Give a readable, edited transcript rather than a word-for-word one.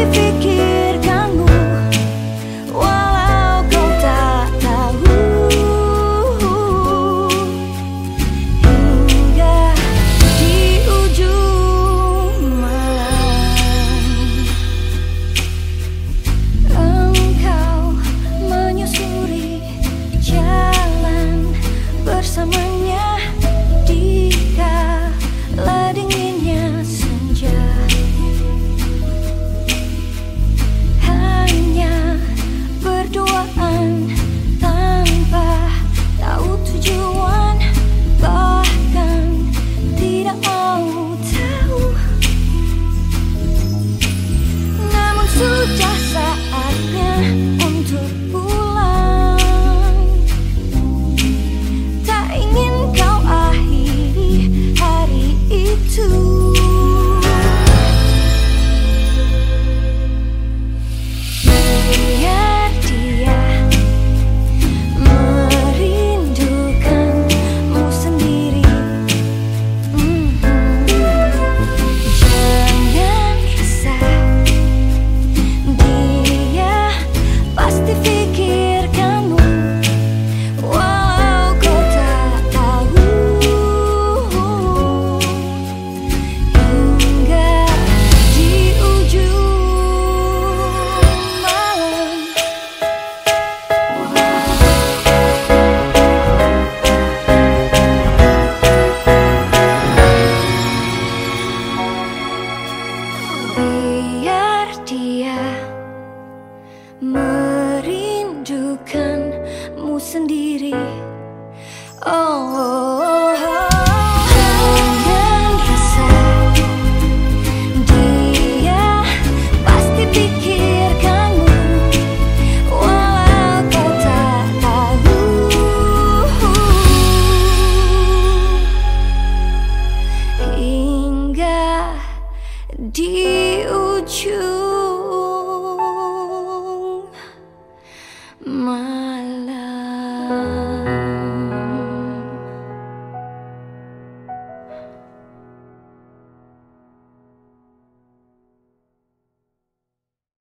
fikirkanmu, walau kau tak tahu. Hingga di ujung malam, engkau menyusuri jalan bersamanya di kala dinginnya senja. Hanya berduaan tanpa tahu tujuan, bahkan tidak mau tahu. Namun sudah saatnya untuk pulang. Tak ingin kau akhiri hari itu. Biar dia merindukanmu sendiri. Jangan risau, dia pasti fikirkanmu, walau kau tak tahu. Hingga di ujung malam, biar dia merindukanmu sendiri. Oh, jangan risau, dia pasti pikirkanmu, walau kau tak tahu. Hingga di ujung malam.